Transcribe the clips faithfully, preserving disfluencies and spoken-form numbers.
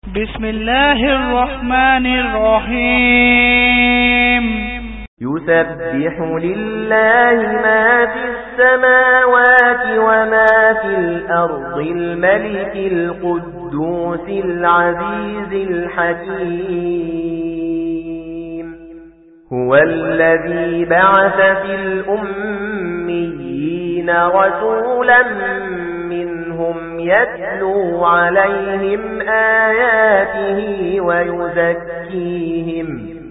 بسم الله الرحمن الرحيم يسبح لله ما في السماوات وما في الأرض الملك القدوس العزيز الحكيم هو الذي بعث في الأميين رسولا منهم يتلو عليهم آياته ويزكيهم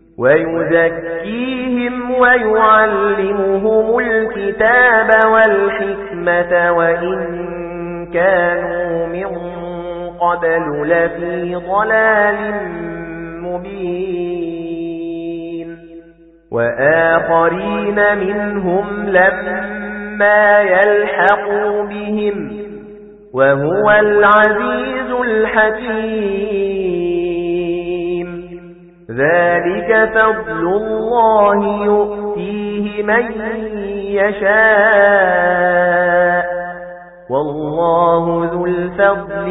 ويزكيهم ويعلمهم الكتاب والحكمة وإن كانوا من قبل لفي ضلال مبين وآخرين منهم لما يلحقوا بهم وهو العزيز الحكيم ذلك فضل الله يؤتيه من يشاء والله ذو الفضل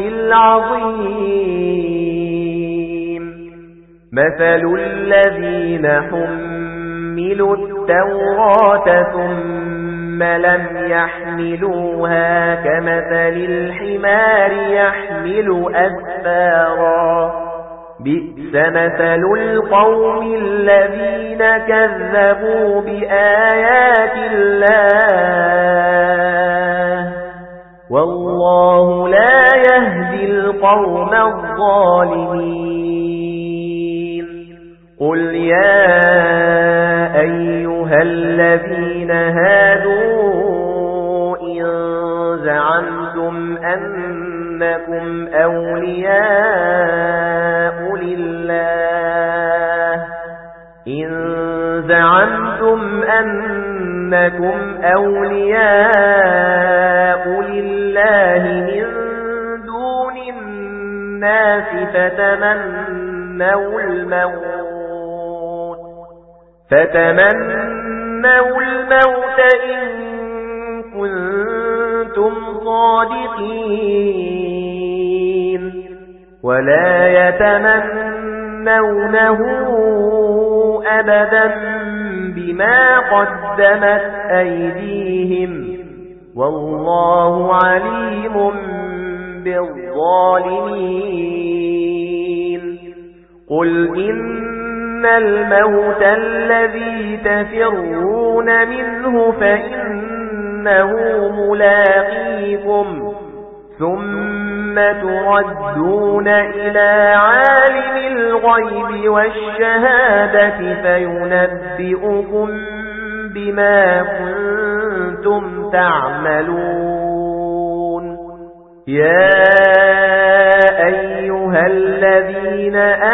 العظيم مثل الذين حملوا التوراة ثم لم يحملوها كمثل الحمار يحمل أسفارا بئس مثل القوم الذين كذبوا بآيات الله والله لا يهدي القوم الظالمين قل يا أيها الذين هادوا إن زعمتم أنكم أولياء لله إن زعمتم أنكم أولياء لله من دون الناس فتمنوا الموت فتمنوا الموت إن كنتم صادقين ولا يتمنونه أبدا بما قدمت أيديهم والله عليم بالظالمين قل إن الموت الذي تفرون منه فإنه ملاقيكم ثم تردون إلى عالم الغيب والشهادة فينبئكم بما كنتم تعملون يا أيها الذين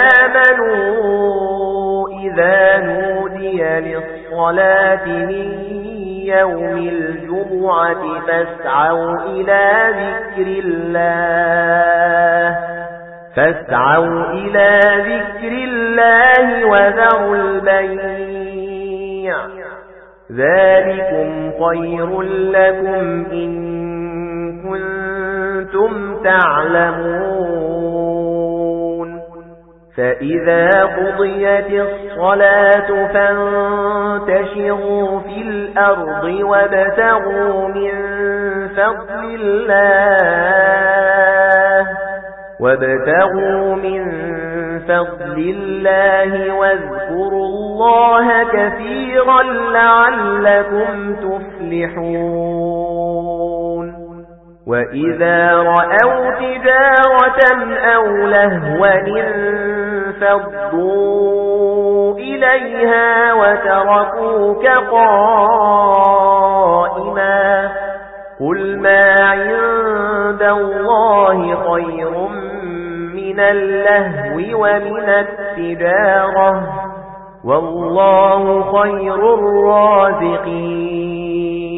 آمنوا إذا نودي للصلاة من يوم الجمعة فاسعوا إلى ذكر الله فاسعوا إلى ذكر الله وذروا البيع ذلكم خير لكم إن كنتم تعلمون فإذا قضيت الصلاة فانتشروا في الأرض وابتغوا من فضل الله وابتغوا من فضل الله واذكروا الله كثيرا لعلكم تفلحون وإذا رأوا تجارة أو لهوا انفضوا إليها وتركوك قائما قل ما عند الله خير من اللهو ومن التجارة والله خير الرازقين